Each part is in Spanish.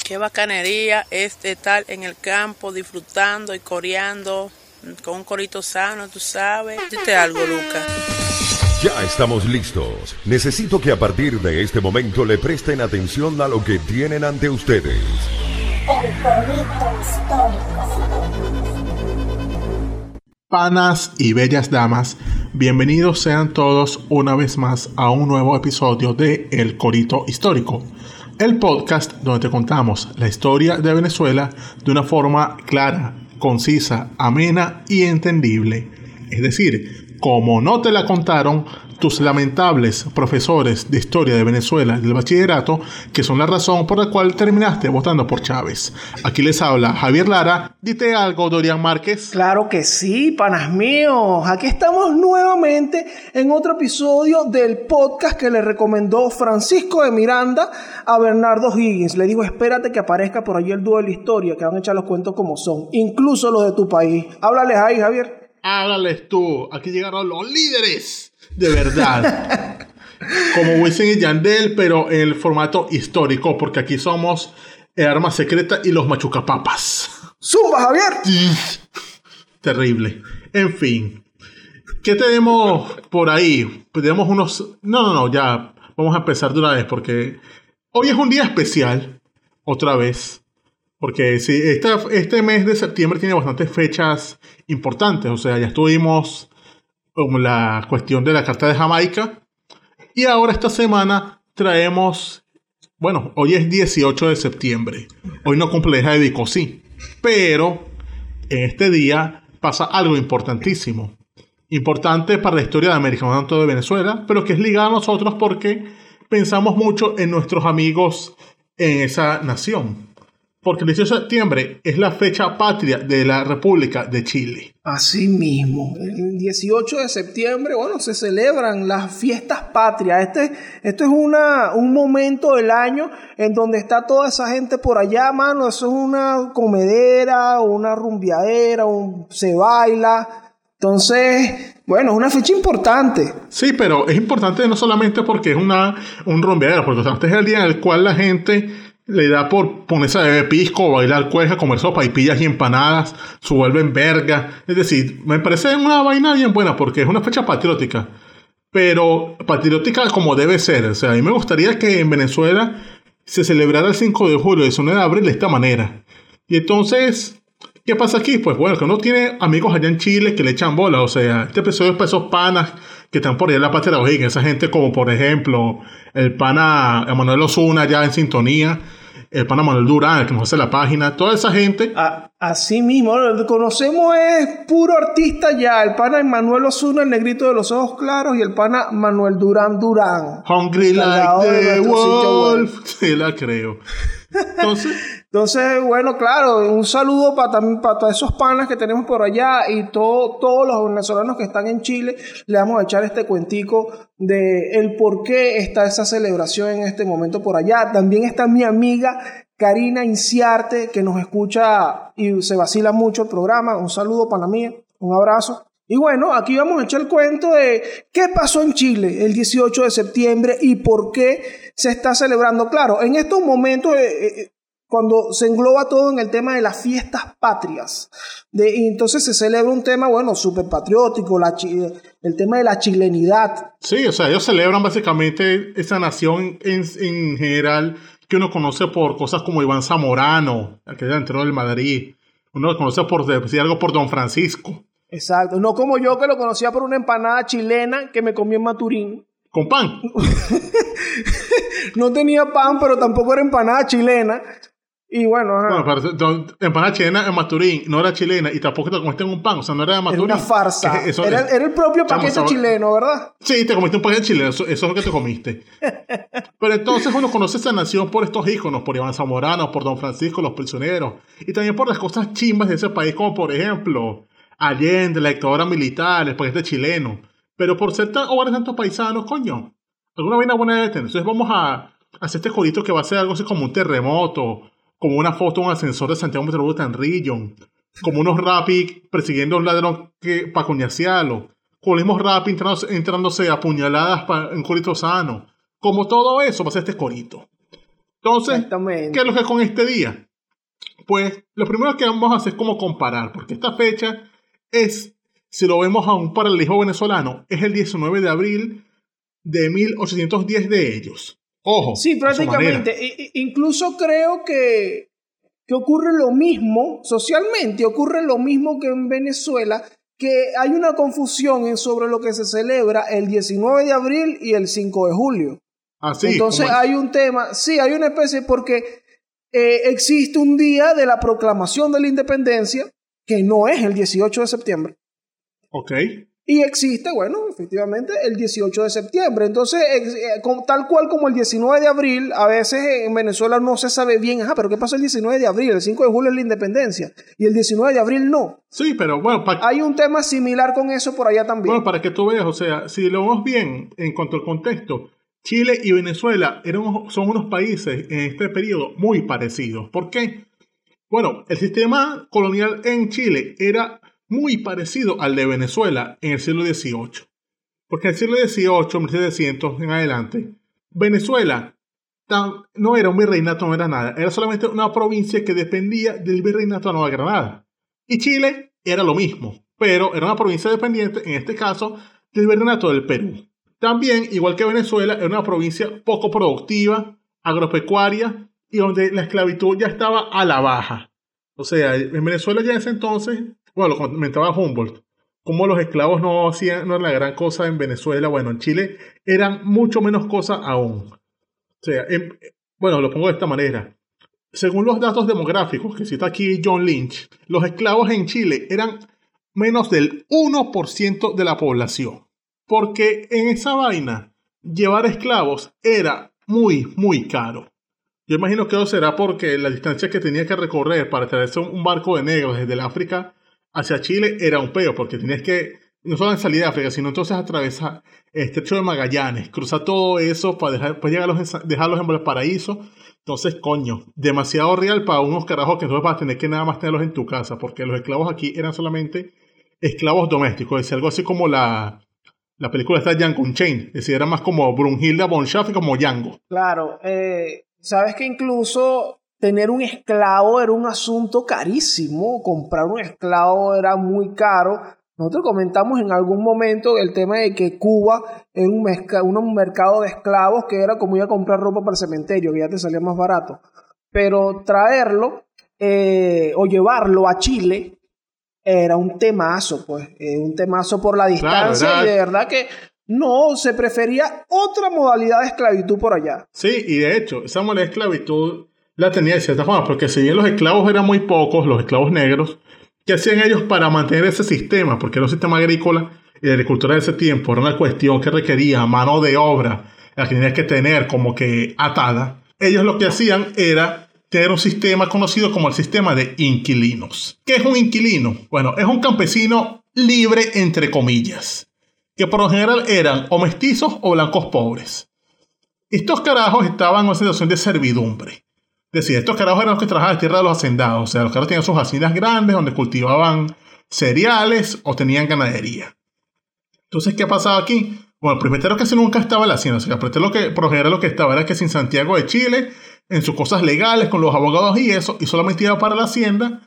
Qué bacanería es estar en el campo disfrutando y coreando con un corito sano, tú sabes. Dite algo, Lucas. Ya estamos listos. Necesito que a partir de este momento le presten atención a lo que tienen ante ustedes. El corito histórico. Panas y bellas damas, bienvenidos sean todos una vez más a un nuevo episodio de El Corito Histórico, el podcast donde te contamos la historia de Venezuela de una forma clara, concisa, amena y entendible. Es decir, como no te la contaron tus lamentables profesores de historia de Venezuela del bachillerato, que son la razón por la cual terminaste votando por Chávez. Aquí les habla Javier Lara. Dite algo, Dorian Márquez. Claro que sí, panas míos. Aquí estamos nuevamente en otro episodio del podcast que le recomendó Francisco de Miranda a Bernardo Higgins. Le digo, espérate que aparezca por allí el dúo de la historia, que van a echar los cuentos como son, incluso los de tu país. Háblales ahí, Javier. Háblales tú. Aquí llegaron los líderes. De verdad. Como Wisin y Yandel, pero en el formato histórico, porque aquí somos Arma Secreta y los Machucapapas. ¡Zumba, Javier! Terrible. En fin. ¿Qué tenemos por ahí? Pues tenemos unos... No, ya. Vamos a empezar de una vez, porque hoy es un día especial. Otra vez. Porque sí, este mes de septiembre tiene bastantes fechas importantes. O sea, ya estuvimos con la cuestión de la Carta de Jamaica. Y ahora esta semana traemos... Bueno, hoy es 18 de septiembre. Hoy no cumple de Vico, sí. Pero en este día pasa algo importantísimo. Importante para la historia de América, no tanto de Venezuela, pero que es ligado a nosotros porque pensamos mucho en nuestros amigos en esa nación. Porque el 18 de septiembre es la fecha patria de la República de Chile. Así mismo, el 18 de septiembre, bueno, se celebran las fiestas patrias. Esto es un momento del año en donde está toda esa gente por allá, mano. Eso es una comedera, una rumbeadera, se baila. Entonces, bueno, es una fecha importante. Sí, pero es importante no solamente porque es un rumbeadero, porque este es el día en el cual la gente le da por ponerse a beber pisco, bailar cueja, comer sopaipillas y empanadas, se vuelven verga. Es decir, me parece una vaina bien buena porque es una fecha patriótica. Pero patriótica como debe ser. O sea, a mí me gustaría que en Venezuela se celebrara el 5 de julio y el 1 de abril de esta manera. Y entonces, ¿qué pasa aquí? Pues bueno, que uno tiene amigos allá en Chile que le echan bola. O sea, este episodio es para esos panas que están por allá en la patria de O'Higgins. Esa gente como, por ejemplo, el pana Emanuel Osuna ya en sintonía. El pana Manuel Durán, el que nos hace la página. Toda esa gente. Así mismo, lo que conocemos es puro artista ya. El pana Emanuel Osuna, el negrito de los ojos claros. Y el pana Manuel Durán. Hungry like the wolf. Sí, la creo. Entonces, bueno, claro, un saludo para todos esos panas que tenemos por allá y todos los venezolanos que están en Chile. Le vamos a echar este cuentico de el por qué está esa celebración en este momento por allá. También está mi amiga Karina Inciarte, que nos escucha y se vacila mucho el programa. Un saludo para mí, un abrazo. Y bueno, aquí vamos a echar el cuento de qué pasó en Chile el 18 de septiembre y por qué se está celebrando. Claro, en estos momentos, cuando se engloba todo en el tema de las fiestas patrias, y entonces se celebra un tema, bueno, súper patriótico, el tema de la chilenidad. Sí, o sea, ellos celebran básicamente esa nación en general que uno conoce por cosas como Iván Zamorano, el que era entrenador del Madrid. Uno lo conoce por decir algo por Don Francisco. Exacto, no como yo que lo conocía por una empanada chilena que me comí en Maturín. ¿Con pan? No tenía pan, pero tampoco era empanada chilena. Y bueno, empanada chilena en Maturín no era chilena y tampoco te comiste en un pan, o sea, no era de Maturín. Era una farsa. Era el propio paquete chileno, ¿verdad? Sí, te comiste un paquete chileno, eso es lo que te comiste. Pero entonces uno conoce esa nación por estos íconos, por Iván Zamorano, por Don Francisco, los prisioneros, y también por las cosas chimbas de ese país, como por ejemplo Allende, la dictadura militar, el paquete chileno. Pero por ser hogares tantos paisanos, coño, alguna vaina buena debe tener. Entonces vamos a hacer este jodito que va a ser algo así como un terremoto, como una foto de un ascensor de Santiago Metropolitan Region, como unos rapis persiguiendo a un ladrón para coñasearlo, con los mismos rapis entrándose a puñaladas en un corito sano. Como todo eso va a ser este corito. Entonces, Exactamente. ¿qué es lo que con este día? Pues lo primero que vamos a hacer es como comparar, porque esta fecha es, si lo vemos a un paralelismo venezolano, es el 19 de abril de 1810 de ellos. Ojo, Sí, a su manera. prácticamente. Incluso creo que ocurre lo mismo, socialmente, ocurre lo mismo que en Venezuela, que hay una confusión sobre lo que se celebra el 19 de abril y el 5 de julio. Así, Entonces como- hay un tema, sí, hay una especie, porque existe un día de la proclamación de la independencia, que no es el 18 de septiembre. ok. Y existe, bueno, efectivamente, el 18 de septiembre. Entonces, tal cual como el 19 de abril, a veces en Venezuela no se sabe bien, pero ¿qué pasó el 19 de abril? El 5 de julio es la independencia. Y el 19 de abril no. Sí, pero bueno, Hay un tema similar con eso por allá también. bueno, para que tú veas, o sea, si lo vemos bien en cuanto al contexto, Chile y Venezuela son unos países en este periodo muy parecidos. ¿Por qué? Bueno, el sistema colonial en Chile era muy parecido al de Venezuela en el siglo XVIII. Porque en el siglo XVIII, 1700 en adelante, Venezuela no era un virreinato, no era nada. Era solamente una provincia que dependía del virreinato de Nueva Granada. Y Chile era lo mismo, pero era una provincia dependiente, en este caso, del virreinato del Perú. También, igual que Venezuela, era una provincia poco productiva, agropecuaria, y donde la esclavitud ya estaba a la baja. O sea, en Venezuela ya en ese entonces, bueno, lo comentaba Humboldt, como los esclavos no era la gran cosa en Venezuela. Bueno, en Chile eran mucho menos cosas aún. O sea, bueno, lo pongo de esta manera. Según los datos demográficos que cita aquí John Lynch, los esclavos en Chile eran menos del 1% de la población. Porque en esa vaina, llevar esclavos era muy, muy caro. Yo imagino que eso será porque la distancia que tenía que recorrer para traerse un barco de negros desde el África hacia Chile era un peo, porque tenías que, no solo en salir de África, sino entonces atravesar el estrecho de Magallanes, cruzar todo eso para dejarlos en Valparaíso. Entonces, coño, demasiado real para unos carajos que entonces vas a tener que nada más tenerlos en tu casa, porque los esclavos aquí eran solamente esclavos domésticos, es decir, algo así como la película está Django Unchained, es decir, era más como Brunhilde von Schaff y como Django. Claro, sabes que incluso tener un esclavo era un asunto carísimo, comprar un esclavo era muy caro. Nosotros comentamos en algún momento el tema de que Cuba era un mercado de esclavos que era como ir a comprar ropa para el cementerio, que ya te salía más barato. Pero traerlo o llevarlo a Chile era un temazo, pues, un temazo por la distancia, Claro, y de verdad que no, se prefería otra modalidad de esclavitud por allá. Sí, y de hecho, esa modalidad de esclavitud la tenía de cierta forma, porque si bien los esclavos eran muy pocos, los esclavos negros, ¿qué hacían ellos para mantener ese sistema? Porque era un sistema agrícola y de agricultura de ese tiempo, era una cuestión que requería mano de obra, la que tenías que tener como que atada. Ellos lo que hacían era tener un sistema conocido como el sistema de inquilinos. ¿Qué es un inquilino? Bueno, es un campesino libre, entre comillas, que por lo general eran o mestizos o blancos pobres. Estos carajos estaban en una situación de servidumbre. Es decir, estos carajos eran los que trabajaban en tierra de los hacendados. O sea, los carajos tenían sus haciendas grandes donde cultivaban cereales o tenían ganadería. Entonces, ¿qué pasaba aquí? Bueno, el propietario casi nunca estaba en la hacienda. O sea, el propietario por lo general lo que estaba era que sin Santiago de Chile, en sus cosas legales, con los abogados y eso, y solamente iba para la hacienda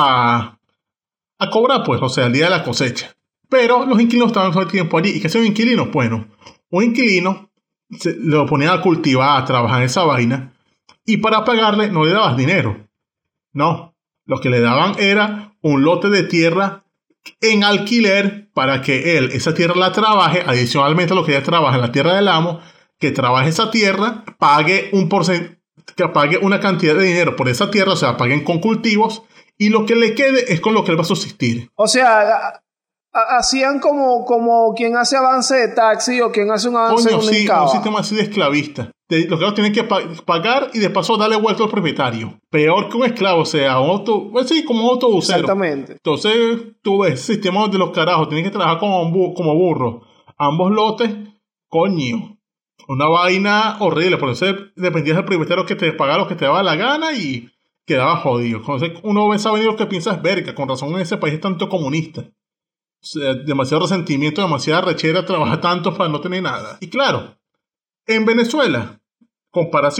a cobrar, pues, o sea, el día de la cosecha. Pero los inquilinos estaban todo el tiempo allí. ¿Y qué hacían un inquilino? Bueno, un inquilino lo ponían a cultivar, a trabajar en esa vaina, y para pagarle no le dabas dinero. No, lo que le daban era un lote de tierra en alquiler para que él esa tierra la trabaje, adicionalmente a lo que ya trabaja en la tierra del amo, que trabaje esa tierra, pague que pague una cantidad de dinero por esa tierra, o sea, paguen con cultivos, y lo que le quede es con lo que él va a subsistir. O sea, hacían como quien hace avance de taxi o quien hace un avance Coño, de un sí, incaba. un sistema así de esclavista. Los esclavos tienen que pagar y de paso darle vuelta al propietario. Peor que un esclavo, o sea, pues sí, como un autobusero. Exactamente. Entonces, tú ves ese sistema donde los carajos tienen que trabajar como burros. Ambos lotes, coño. Una vaina horrible. Por eso dependías del propietario que te pagara lo que te daba la gana y quedaba jodido. Entonces, uno ve esa vaina y lo que piensa es verga. Con razón en ese país es tanto comunista. O sea, demasiado resentimiento, demasiada rechera, trabaja tanto para no tener nada. Y claro, en Venezuela, comparación,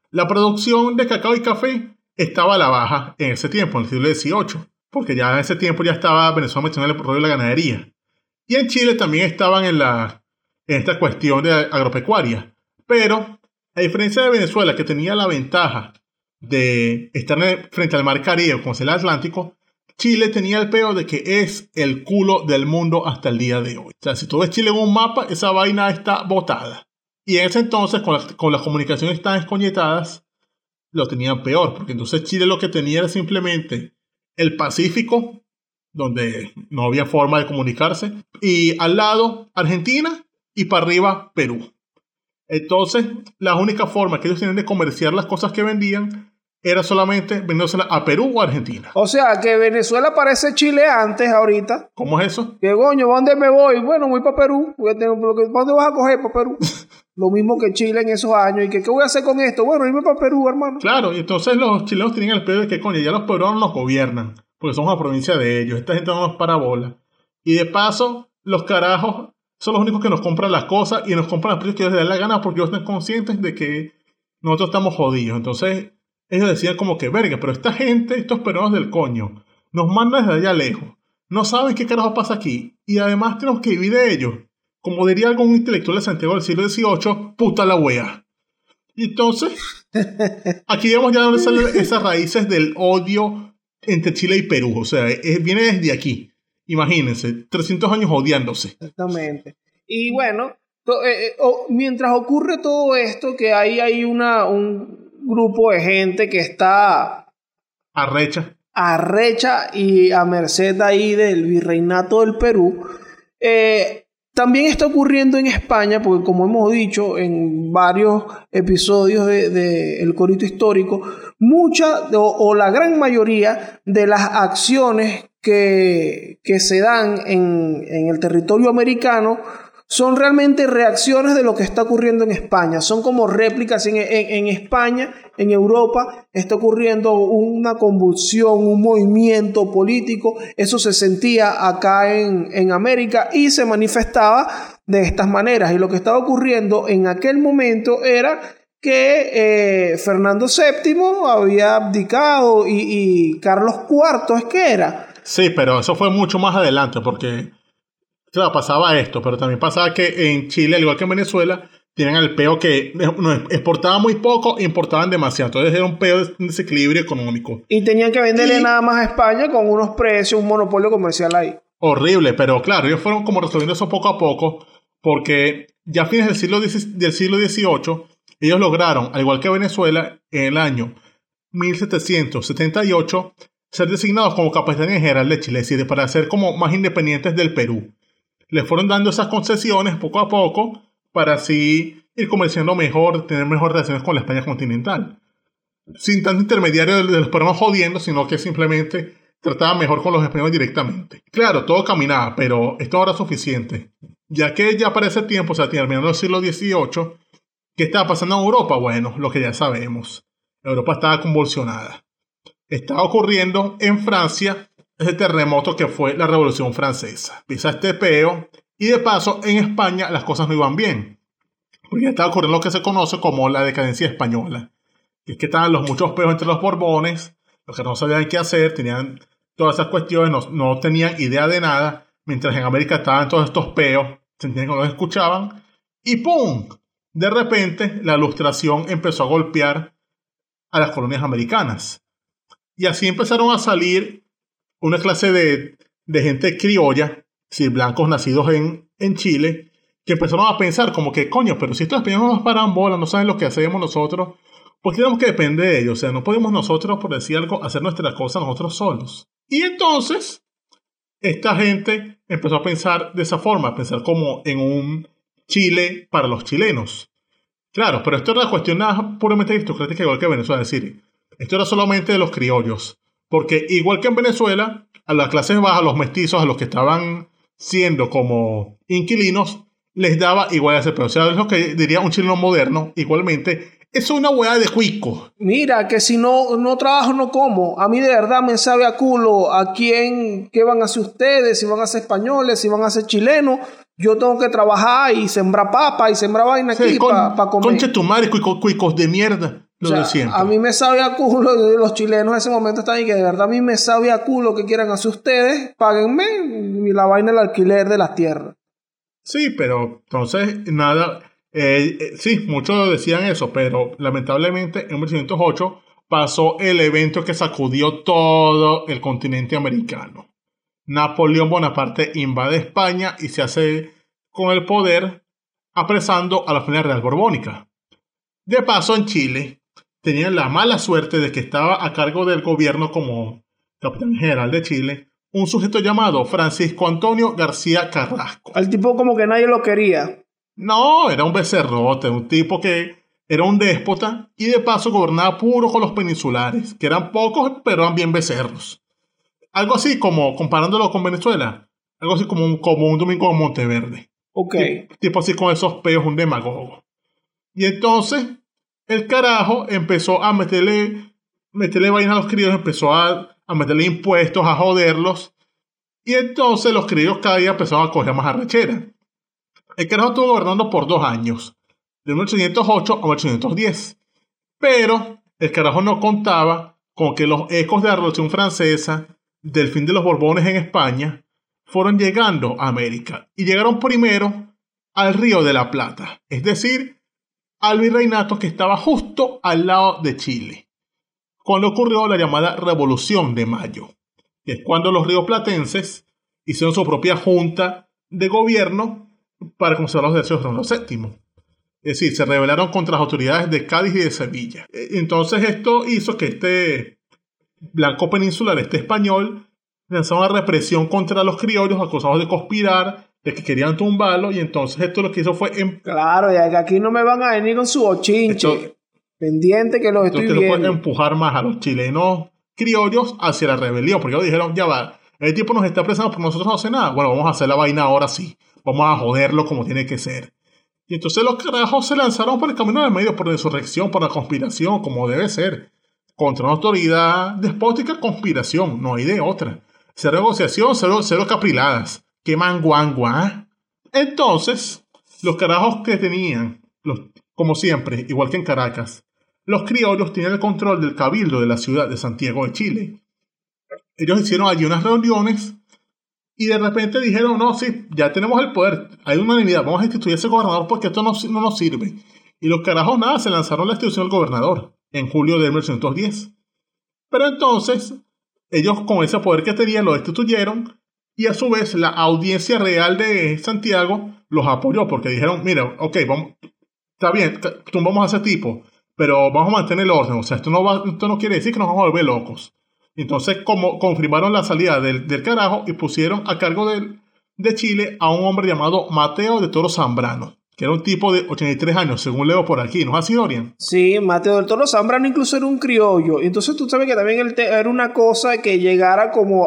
La producción de cacao y café estaba a la baja en ese tiempo, en el siglo XVIII, porque ya en ese tiempo ya estaba Venezuela metiendo en el rollo de la ganadería. Y en Chile también estaban en esta cuestión de agropecuaria. Pero, a diferencia de Venezuela, que tenía la ventaja de estar frente al mar Caribe, como es el Atlántico, Chile tenía el peo de que es el culo del mundo hasta el día de hoy. O sea, si tú ves Chile en un mapa, esa vaina está botada. Y en ese entonces, con las comunicaciones tan escoñetadas, lo tenían peor, porque entonces Chile lo que tenía era simplemente el Pacífico, donde no había forma de comunicarse, y al lado Argentina y para arriba Perú. Entonces, la única forma que ellos tenían de comerciar las cosas que vendían era solamente vendiéndoselas a Perú o a Argentina. O sea, que Venezuela parece Chile antes, ahorita. ¿Cómo es eso? Que coño, ¿dónde me voy? Bueno, voy para Perú. ¿Dónde vas a coger para Perú? Lo mismo que Chile en esos años. ¿Y qué voy a hacer con esto? Bueno, irme para Perú, hermano. Claro, y entonces los chilenos tenían el pedo de que, coño, ya los peruanos nos gobiernan, porque somos una provincia de ellos. Esta gente no nos para bola. Y de paso, los carajos son los únicos que nos compran las cosas y nos compran los precios que ellos les dan la gana porque ellos están conscientes de que nosotros estamos jodidos. Entonces, ellos decían como que, verga, pero esta gente, estos peruanos del coño, nos mandan desde allá lejos. No saben qué carajo pasa aquí. Y además tenemos que vivir de ellos. Como diría algún intelectual de Santiago del siglo XVIII, puta la wea. Y entonces, aquí vemos ya donde salen esas raíces del odio entre Chile y Perú. O sea, viene desde aquí. Imagínense, 300 años odiándose. Exactamente. Y bueno, mientras ocurre todo esto, que hay un grupo de gente que está arrecha y a merced ahí del virreinato del Perú, también está ocurriendo en España, porque como hemos dicho en varios episodios de El Corito Histórico, mucha o la gran mayoría de las acciones que se dan en el territorio americano son realmente reacciones de lo que está ocurriendo en España. Son como réplicas en España, en Europa, está ocurriendo una convulsión, un movimiento político. Eso se sentía acá en América y se manifestaba de estas maneras. Y lo que estaba ocurriendo en aquel momento era que Fernando VII había abdicado y Carlos IV, ¿es que era? Sí, pero eso fue mucho más adelante porque... Claro, pasaba esto, pero también pasaba que en Chile, al igual que en Venezuela, tienen el peo que exportaban muy poco e importaban demasiado. Entonces era un peo de desequilibrio económico. Y tenían que venderle nada más a España con unos precios, un monopolio comercial ahí. Horrible, pero claro, ellos fueron como resolviendo eso poco a poco, porque ya a fines del siglo XVIII, ellos lograron, al igual que Venezuela, en el año 1778, ser designados como capitanes general de Chile, es decir, para ser como más independientes del Perú. Les fueron dando esas concesiones poco a poco para así ir comerciando mejor, tener mejores relaciones con la España continental. Sin tanto intermediario de los peruanos jodiendo, sino que simplemente trataban mejor con los españoles directamente. Claro, todo caminaba, pero esto no era suficiente. Ya que ya para ese tiempo, o sea, terminando el siglo XVIII, ¿qué estaba pasando en Europa? Bueno, lo que ya sabemos. Europa estaba convulsionada. Estaba ocurriendo en Francia ese terremoto que fue la Revolución Francesa. Empieza este peo y de paso en España las cosas no iban bien. Porque ya estaba ocurriendo lo que se conoce como la decadencia española. Y es que estaban los muchos peos entre los Borbones, los que no sabían qué hacer, tenían todas esas cuestiones, no tenían idea de nada, mientras en América estaban todos estos peos, sentían que no los escuchaban, y ¡pum! De repente la Ilustración empezó a golpear a las colonias americanas. Y así empezaron a salir una clase de gente criolla, es decir, blancos nacidos en Chile, que empezaron a pensar como que, coño, pero si estos españoles no nos paran bola, no saben lo que hacemos nosotros, ¿por qué tenemos que depender de ellos? O sea, no podemos nosotros, por decir algo, hacer nuestra cosa nosotros solos. Y entonces, esta gente empezó a pensar de esa forma, a pensar como en un Chile para los chilenos. Claro, pero esto era una cuestión puramente aristocrática, igual que Venezuela, es decir, esto era solamente de los criollos. Porque igual que en Venezuela, a las clases bajas, a los mestizos, a los que estaban siendo como inquilinos, les daba igual ese pedo. O sea, es lo que diría un chileno moderno, igualmente. Eso es una hueá de cuico. Mira, que si no trabajo, no como. A mí de verdad me sabe a culo a qué van a hacer ustedes, si van a ser españoles, si van a ser chilenos. Yo tengo que trabajar y sembrar papa y sembrar vaina aquí para comer. Concha tu madre, cuicos de mierda. Lo de siempre. A mí me sabe a culo, los chilenos en ese momento están ahí que de verdad a mí me sabe a culo que quieran hacer ustedes, páguenme y la vaina del alquiler de las tierras. Sí, pero entonces nada, sí, muchos decían eso, pero lamentablemente en 1808 pasó el evento que sacudió todo el continente americano. Napoleón Bonaparte invade España y se hace con el poder apresando a la familia real borbónica. De paso, en Chile tenían la mala suerte de que estaba a cargo del gobierno como capitán general de Chile un sujeto llamado Francisco Antonio García Carrasco. Al tipo como que nadie lo quería. No, era un becerrote, un tipo que era un déspota y de paso gobernaba puro con los peninsulares, que eran pocos pero eran bien becerros. Algo así como, comparándolo con Venezuela, algo así como un domingo en Monteverde. Ok. Tipo así con esos peos, un demagogo. Y entonces el carajo empezó a meterle vaina a los criollos, empezó a meterle impuestos, a joderlos. Y entonces los criollos cada día empezaron a coger más arrechera. El carajo estuvo gobernando por 2 años, de 1808 a 1810. Pero el carajo no contaba con que los ecos de la Revolución Francesa, del fin de los Borbones en España, fueron llegando a América. Y llegaron primero al Río de la Plata, es decir, al virreinato que estaba justo al lado de Chile, cuando ocurrió la llamada Revolución de Mayo, que es cuando los rioplatenses hicieron su propia junta de gobierno para conservar los derechos de Fernando VII. Es decir, se rebelaron contra las autoridades de Cádiz y de Sevilla. Entonces esto hizo que este blanco peninsular, este español, lanzara una represión contra los criollos acusados de conspirar, de que querían tumbarlo, y entonces esto lo que hizo fue... Claro, ya que aquí no me van a venir con su bochinche. Pendiente que los estoy viendo. Fue empujar más a los chilenos criollos hacia la rebelión, porque ellos dijeron, ya va, el tipo nos está apresando porque nosotros no hace nada. Bueno, vamos a hacer la vaina ahora sí. Vamos a joderlo como tiene que ser. Y entonces los carajos se lanzaron por el camino del medio, por la insurrección, por la conspiración, como debe ser. Contra una autoridad despótica, conspiración, no hay de otra. Cero negociación, cero capriladas. ¡Qué manguangua! Entonces, los carajos que tenían, como siempre, igual que en Caracas, los criollos tenían el control del cabildo de la ciudad de Santiago de Chile. Ellos hicieron allí unas reuniones y de repente dijeron, no, sí, ya tenemos el poder, hay unanimidad, vamos a instituir ese gobernador porque esto no nos sirve. Y los carajos nada, se lanzaron a la institución del gobernador en julio de 1910. Pero entonces, ellos con ese poder que tenían lo destituyeron y a su vez la audiencia real de Santiago los apoyó porque dijeron, mira, ok, está bien, tumbamos a ese tipo, pero vamos a mantener el orden, o sea, esto no quiere decir que nos vamos a volver locos. Entonces, como confirmaron la salida del carajo y pusieron a cargo de Chile a un hombre llamado Mateo de Toro Zambrano, que era un tipo de 83 años, según leo por aquí, ¿no es así, Dorian? Sí, Mateo del Toro Zambrano incluso era un criollo. Entonces tú sabes que también era una cosa que llegara como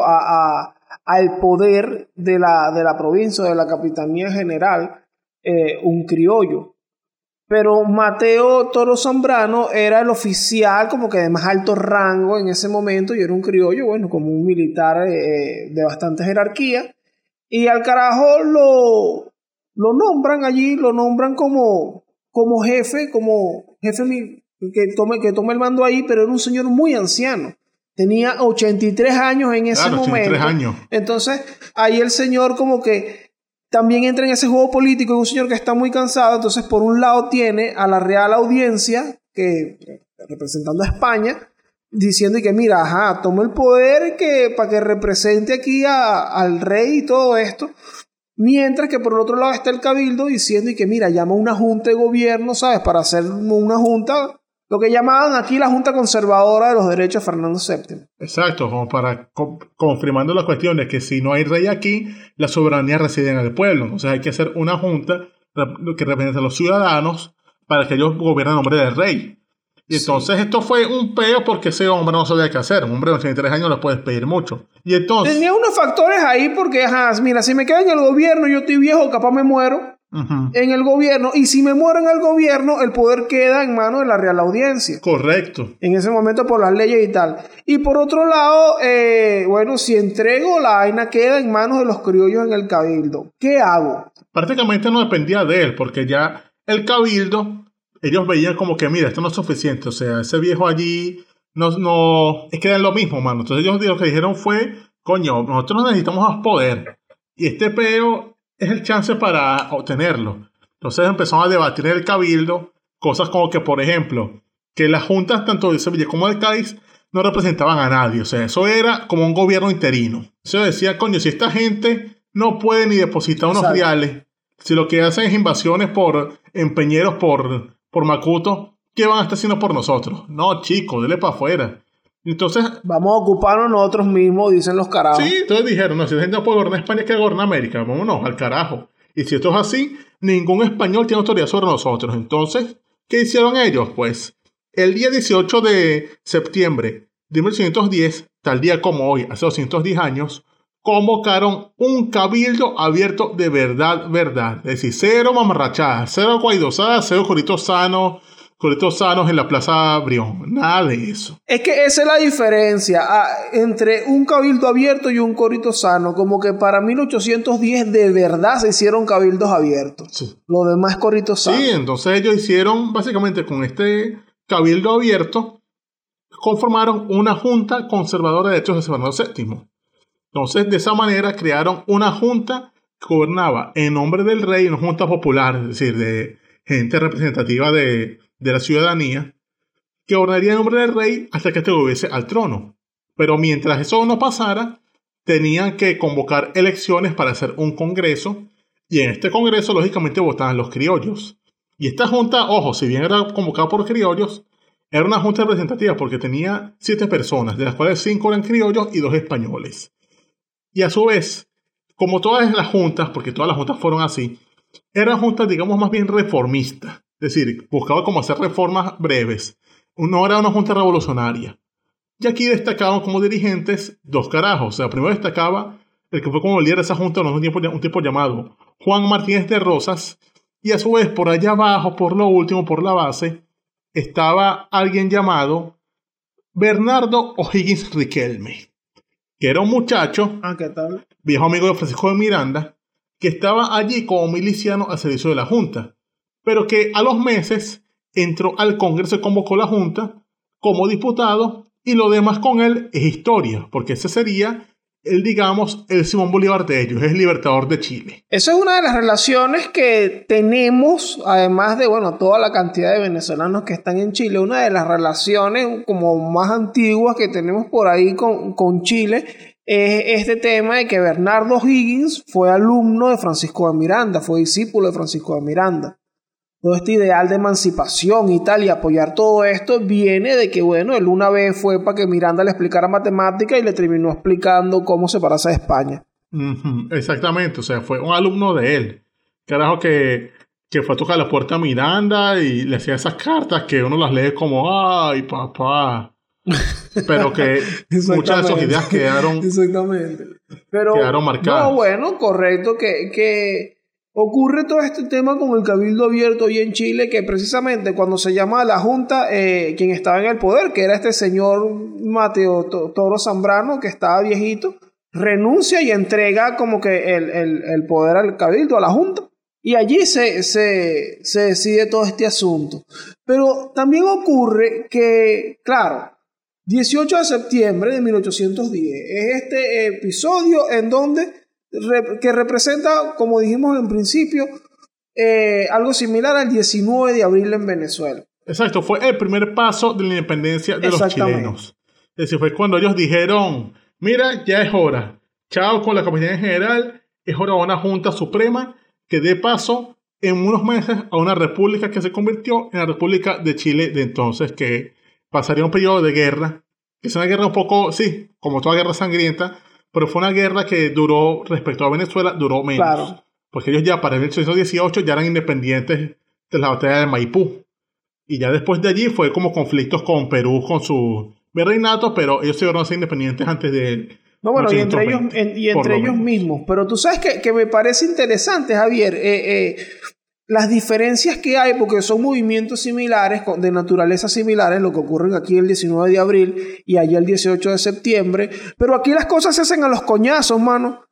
al poder de la provincia, de la capitanía general, un criollo. Pero Mateo Toro Zambrano era el oficial como que de más alto rango en ese momento y era un criollo, bueno, como un militar de bastante jerarquía. Y al carajo lo nombran allí, lo nombran como jefe que tome el mando ahí, pero era un señor muy anciano. Tenía 83 años en ese momento. 83 años. Entonces, ahí el señor como que también entra en ese juego político, es un señor que está muy cansado. Entonces, por un lado tiene a la Real Audiencia, que representando a España, diciendo que mira, toma el poder para que represente aquí al rey y todo esto. Mientras que por el otro lado está el cabildo diciendo que mira, llama una junta de gobierno, ¿sabes? Para hacer una junta, lo que llamaban aquí la Junta Conservadora de los Derechos de Fernando VII. Exacto, como para confirmando la cuestión de que si no hay rey aquí, la soberanía reside en el pueblo. Entonces hay que hacer una junta que represente a los ciudadanos para que ellos gobiernen en nombre del rey. Y entonces esto fue un peo porque ese hombre no sabía qué hacer. Un hombre de 83 años le puedes pedir mucho. Y entonces... Tenía unos factores ahí porque, mira, si me quedo en el gobierno, yo estoy viejo, capaz me muero en el gobierno. Y si me muero en el gobierno, el poder queda en manos de la Real Audiencia. Correcto. En ese momento por las leyes y tal. Y por otro lado, bueno, si entrego, la vaina queda en manos de los criollos en el cabildo. ¿Qué hago? Prácticamente no dependía de él porque ya el cabildo ellos veían como que, mira, esto no es suficiente. O sea, ese viejo allí no es que era lo mismo, mano. Entonces ellos lo que dijeron fue, coño, nosotros necesitamos más poder. Y este peo es el chance para obtenerlo. Entonces empezaron a debatir en el cabildo cosas como que, por ejemplo, que las juntas tanto de Sevilla como de Cádiz no representaban a nadie. O sea, eso era como un gobierno interino. Se decía, coño, si esta gente no puede ni depositar unos reales, si lo que hacen es invasiones en Peñeros por Macuto, ¿qué van a estar haciendo por nosotros? No, chicos, dele para afuera. Entonces, vamos a ocuparnos nosotros mismos, dicen los carajos. Sí, entonces dijeron, no, si la gente no puede gobernar España, que gobernar América, vámonos al carajo. Y si esto es así, ningún español tiene autoridad sobre nosotros. Entonces, ¿qué hicieron ellos? Pues, el día 18 de septiembre de 1810, tal día como hoy, hace 210 años, convocaron un cabildo abierto de verdad. Es decir, cero mamarrachadas, cero guaidosadas, cero coritos sanos en la Plaza Brión. Nada de eso. Es que esa es la diferencia entre un cabildo abierto y un corito sano. Como que para 1810 de verdad se hicieron cabildos abiertos. Sí. Lo demás es corito sano. Sí, entonces ellos hicieron, básicamente con este cabildo abierto, conformaron una junta conservadora de derechos de Fernando VII. Entonces, de esa manera crearon una junta que gobernaba en nombre del rey, una junta popular, es decir, de gente representativa de la ciudadanía, que gobernaría en nombre del rey hasta que este volviese al trono. Pero mientras eso no pasara, tenían que convocar elecciones para hacer un congreso, y en este congreso, lógicamente, votaban los criollos. Y esta junta, ojo, si bien era convocada por criollos, era una junta representativa porque tenía 7 personas, de las cuales 5 eran criollos y 2 españoles. Y a su vez, como todas las juntas, porque todas las juntas fueron así, eran juntas, digamos, más bien reformistas. Es decir, buscaba como hacer reformas breves. No era una junta revolucionaria. Y aquí destacaban como dirigentes 2 carajos. O sea, primero destacaba el que fue como el líder de esa junta, un tipo llamado Juan Martínez de Rosas. Y a su vez, por allá abajo, por lo último, por la base, estaba alguien llamado Bernardo O'Higgins Riquelme, que era un muchacho, ¿qué tal? Viejo amigo de Francisco de Miranda, que estaba allí como miliciano al servicio de la Junta, pero que a los meses entró al Congreso y convocó la Junta como diputado, y lo demás con él es historia, porque ese sería el Simón Bolívar de ellos, es el libertador de Chile. Eso es una de las relaciones que tenemos, además de, toda la cantidad de venezolanos que están en Chile, una de las relaciones como más antiguas que tenemos por ahí con Chile, es este tema de que Bernardo O'Higgins fue alumno de Francisco de Miranda, fue discípulo de Francisco de Miranda. Todo este ideal de emancipación y tal, y apoyar todo esto, viene de que, él una vez fue para que Miranda le explicara matemática y le terminó explicando cómo separarse de España. Exactamente, o sea, fue un alumno de él. Carajo que fue a tocar la puerta a Miranda y le hacía esas cartas que uno las lee como, ¡ay, papá! Pero que muchas de esas ideas quedaron marcadas. No, correcto, que ocurre todo este tema con el cabildo abierto hoy en Chile, que precisamente cuando se llama a la Junta, quien estaba en el poder, que era este señor Mateo Toro Zambrano, que estaba viejito, renuncia y entrega como que el poder al cabildo, a la Junta. Y allí se decide todo este asunto. Pero también ocurre que, claro, 18 de septiembre de 1810 es este episodio en donde que representa, como dijimos en principio, algo similar al 19 de abril en Venezuela. Exacto, fue el primer paso de la independencia de los chilenos. Es decir, fue cuando ellos dijeron, mira, ya es hora, chao con la Capitanía General, es hora de una Junta Suprema que dé paso en unos meses a una república que se convirtió en la República de Chile de entonces, que pasaría un periodo de guerra, que es una guerra un poco, sí, como toda guerra sangrienta, pero fue una guerra que duró, respecto a Venezuela, duró menos. Claro. Porque ellos ya para el 1818 ya eran independientes de la batalla de Maipú. Y ya después de allí fue como conflictos con Perú, con su virreinato, pero ellos se llegaron a ser independientes antes de... No, bueno, y entre ellos mismos. Pero tú sabes que me parece interesante, Javier, las diferencias que hay, porque son movimientos similares, de naturaleza similares, lo que ocurre aquí el 19 de abril y allá el 18 de septiembre, pero aquí las cosas se hacen a los coñazos, mano.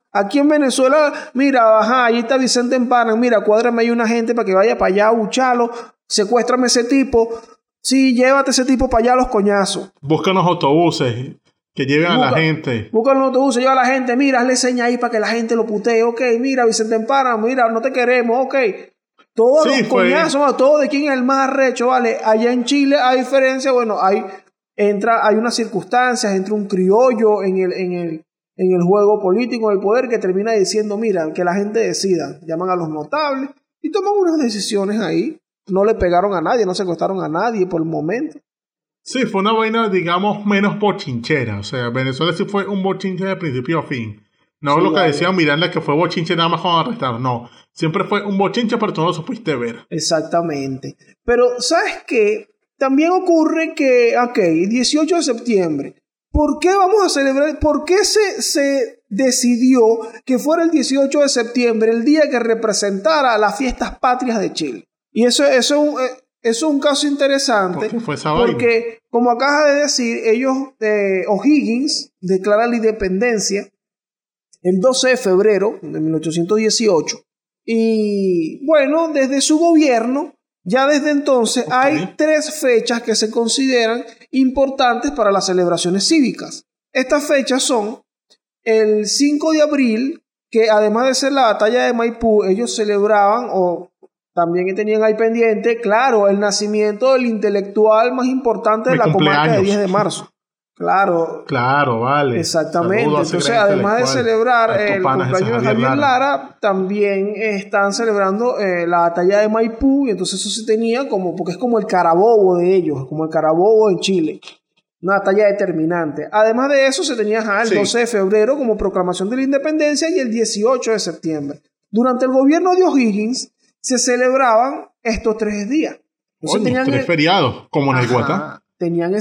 Aquí en Venezuela, mira, ajá, ahí está Vicente Empana, mira, cuádrame ahí una gente para que vaya para allá a bucharlo, secuéstrame ese tipo, sí, llévate ese tipo para allá a los coñazos. Buscan los autobuses que lleven a la gente. Buscan los autobuses, lleva a la gente, mira, hazle seña ahí para que la gente lo putee, ok, mira, Vicente Empana, mira, no te queremos, ok. Todos los coñazos, todo de quién es el más arrecho, ¿vale? Allá en Chile, a diferencia, bueno, hay unas circunstancias, entra un criollo en el juego político, en el poder, que termina diciendo, mira, que la gente decida, llaman a los notables y toman unas decisiones ahí. No le pegaron a nadie, no secuestraron a nadie por el momento. Sí, fue una vaina, digamos, menos bochinchera. O sea, Venezuela sí fue un bochinche de principio a fin. No sí, lo que decía Miranda, que fue bochinche nada más con arrestar. No, siempre fue un bochinche, pero tú no lo supiste ver. Exactamente. Pero, ¿sabes qué? También ocurre que, 18 de septiembre, ¿por qué vamos a celebrar? ¿Por qué se decidió que fuera el 18 de septiembre el día que representara las fiestas patrias de Chile? Y eso es un caso interesante porque, como acabas de decir, O'Higgins declara la independencia el 12 de febrero de 1818 y bueno, desde su gobierno, ya desde entonces hay 3 fechas que se consideran importantes para las celebraciones cívicas. Estas fechas son el 5 de abril, que además de ser la batalla de Maipú, ellos celebraban o también tenían ahí pendiente, claro, el nacimiento del intelectual más importante de la comarca de 10 de marzo. Claro, vale. Exactamente. Entonces, además de celebrar el cumpleaños de Javier Lara, también están celebrando la batalla de Maipú, y entonces eso se tenía porque es como el Carabobo de ellos, como el Carabobo en Chile. Una batalla determinante. Además de eso, se tenía el 12 de febrero como proclamación de la independencia y el 18 de septiembre. Durante el gobierno de O'Higgins se celebraban estos 3 días. Tenían 3 feriados, como en el Guatá. Tenían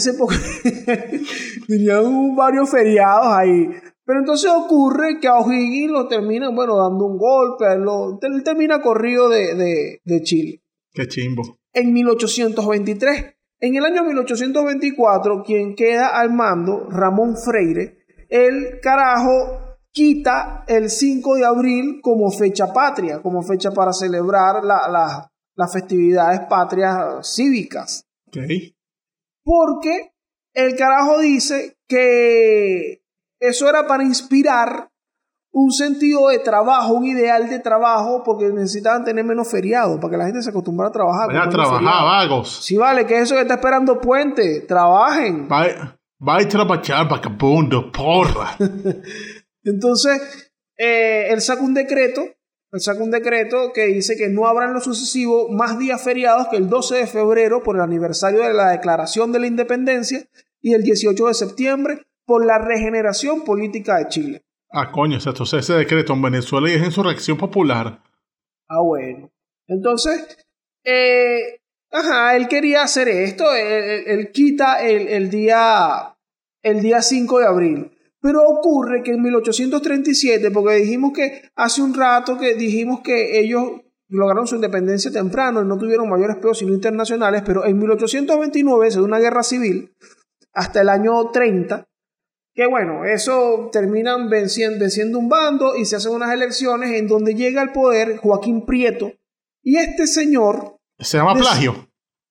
tenían varios feriados ahí. Pero entonces ocurre que a O'Higgins lo terminan, dando un golpe. Él termina corrido de Chile. Qué chimbo. En 1823. En el año 1824, quien queda al mando, Ramón Freire, el carajo quita el 5 de abril como fecha patria, como fecha para celebrar las festividades patrias cívicas. Okay. Porque el carajo dice que eso era para inspirar un sentido de trabajo, un ideal de trabajo, porque necesitaban tener menos feriados, para que la gente se acostumbrara a trabajar. Vayan a trabajar, vagos. Sí, vale, que eso que está esperando puente, trabajen. Va a trabajar, vagabundo, porra. Entonces, él saca un decreto que dice que no habrá en lo sucesivo más días feriados que el 12 de febrero por el aniversario de la Declaración de la Independencia y el 18 de septiembre por la regeneración política de Chile. Coño, entonces ese decreto en Venezuela es insurrección popular. Bueno. Entonces, él quería hacer esto, él quita el día 5 de abril. Pero ocurre que en 1837, porque dijimos que hace un rato que dijimos que ellos lograron su independencia temprano y no tuvieron mayores peos sino internacionales, pero en 1829 se dio una guerra civil hasta el año 30, que eso terminan venciendo un bando y se hacen unas elecciones en donde llega al poder Joaquín Prieto, y este señor... Se llama plagio.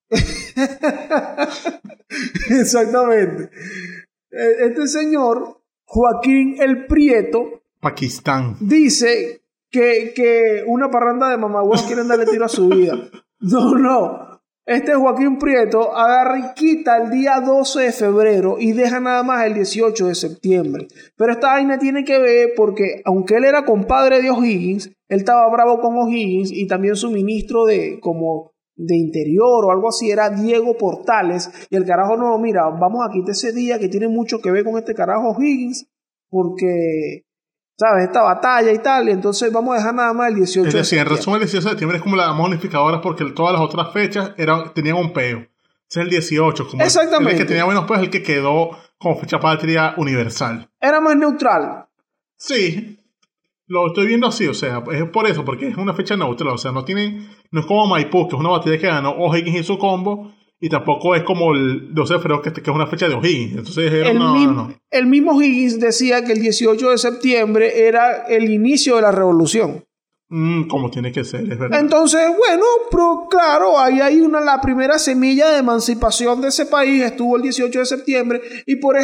Exactamente. Este señor... Joaquín el Prieto, Pakistán, dice que una parranda de mamagüeos quieren darle tiro a su vida. No. Este Joaquín Prieto agarra y quita el día 12 de febrero y deja nada más el 18 de septiembre. Pero esta vaina tiene que ver porque, aunque él era compadre de O'Higgins, él estaba bravo con O'Higgins, y también su ministro de interior o algo así era Diego Portales, y el carajo no, mira, vamos a quitar ese día que tiene mucho que ver con este carajo O'Higgins, porque, ¿sabes? Esta batalla y tal, y entonces vamos a dejar nada más el 18 de septiembre. Es decir, en resumen, el 18 de septiembre es como la más unificadora porque todas las otras fechas tenían un peo. Ese es el 18, como exactamente. El que tenía menos peos, el que quedó como fecha patria universal. Era más neutral. Sí. Lo estoy viendo así, o sea, es por eso, porque es una fecha neutral, o sea, no es como Maipú, que es una batalla que ganó O'Higgins y su combo, y tampoco es como el 12 de febrero, que es una fecha de O'Higgins. Entonces el mismo Higgins decía que el 18 de septiembre era el inicio de la revolución. Como tiene que ser, es verdad. Entonces, bueno, pero claro, ahí hay la primera semilla de emancipación de ese país, estuvo el 18 de septiembre, y por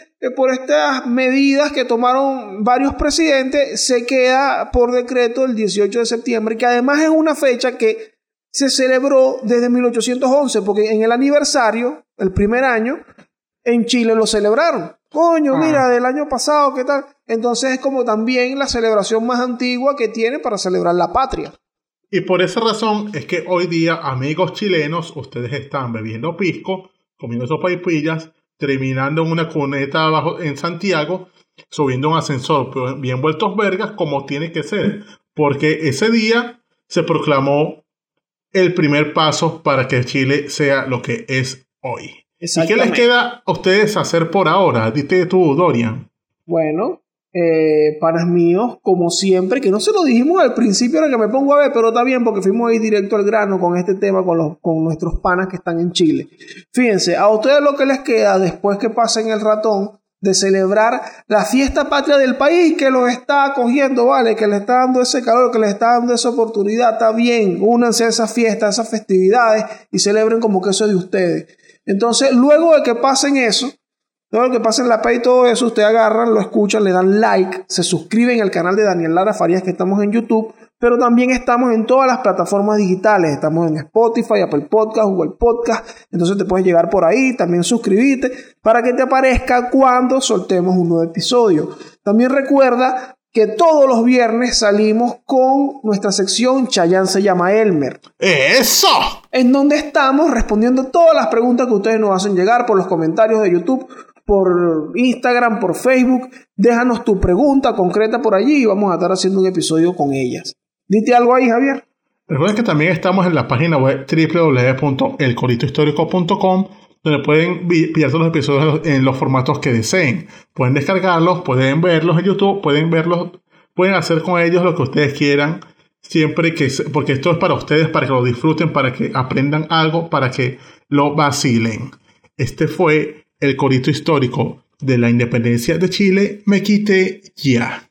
estas medidas que tomaron varios presidentes, se queda por decreto el 18 de septiembre, que además es una fecha que se celebró desde 1811, porque en el aniversario, el primer año, en Chile lo celebraron. Coño, mira, del año pasado, ¿qué tal? Entonces es como también la celebración más antigua que tiene para celebrar la patria. Y por esa razón es que hoy día, amigos chilenos, ustedes están bebiendo pisco, comiendo sopaipillas, terminando en una cuneta abajo en Santiago, subiendo un ascensor, pero bien vueltos vergas, como tiene que ser. Porque ese día se proclamó el primer paso para que Chile sea lo que es hoy. ¿Y qué les queda a ustedes hacer por ahora? Dite tú, Dorian. Bueno, panas míos, como siempre, que no se lo dijimos al principio, ahora que me pongo a ver, pero está bien porque fuimos ahí directo al grano con este tema, con nuestros panas que están en Chile. Fíjense, a ustedes lo que les queda después que pasen el ratón de celebrar la fiesta patria del país que los está acogiendo, ¿vale? Que le está dando ese calor, que les está dando esa oportunidad, está bien, únanse a esas fiestas, a esas festividades y celebren como que eso es de ustedes. Entonces, luego de que pasen eso, luego de que pasen la pay y todo eso, ustedes agarran, lo escuchan, le dan like, se suscriben al canal de Daniel Lara Farías, que estamos en YouTube, pero también estamos en todas las plataformas digitales. Estamos en Spotify, Apple Podcast, Google Podcast. Entonces te puedes llegar por ahí, también suscribirte para que te aparezca cuando soltemos un nuevo episodio. También recuerda que todos los viernes salimos con nuestra sección Chayanne se llama Elmer. ¡Eso! En donde estamos respondiendo todas las preguntas que ustedes nos hacen llegar por los comentarios de YouTube, por Instagram, por Facebook. Déjanos tu pregunta concreta por allí y vamos a estar haciendo un episodio con ellas. Dite algo ahí, Javier. Recuerden que también estamos en la página web www.elcoritohistórico.com, donde pueden pillar todos los episodios en los formatos que deseen. Pueden descargarlos, pueden verlos en YouTube, pueden hacer con ellos lo que ustedes quieran, porque esto es para ustedes, para que lo disfruten, para que aprendan algo, para que lo vacilen. Este fue el Corito Histórico de la Independencia de Chile. Me quité ya.